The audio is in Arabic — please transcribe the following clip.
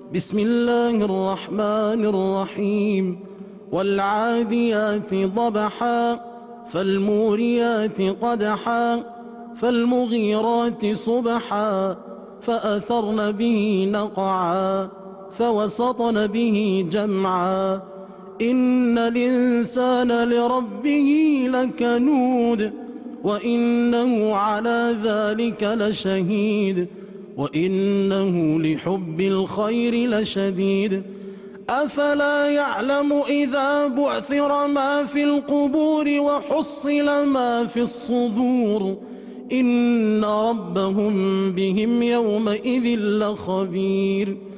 بسم الله الرحمن الرحيم والعاديات ضبحا فالموريات قدحا فالمغيرات صبحا فأثرن به نقعا فوسطن به جمعا إن الإنسان لربه لكنود وإنه على ذلك لشهيد وإنه لحب الخير لشديد أفلا يعلم إذا بعثر ما في القبور وحصل ما في الصدور إن ربهم بهم يومئذ لخبير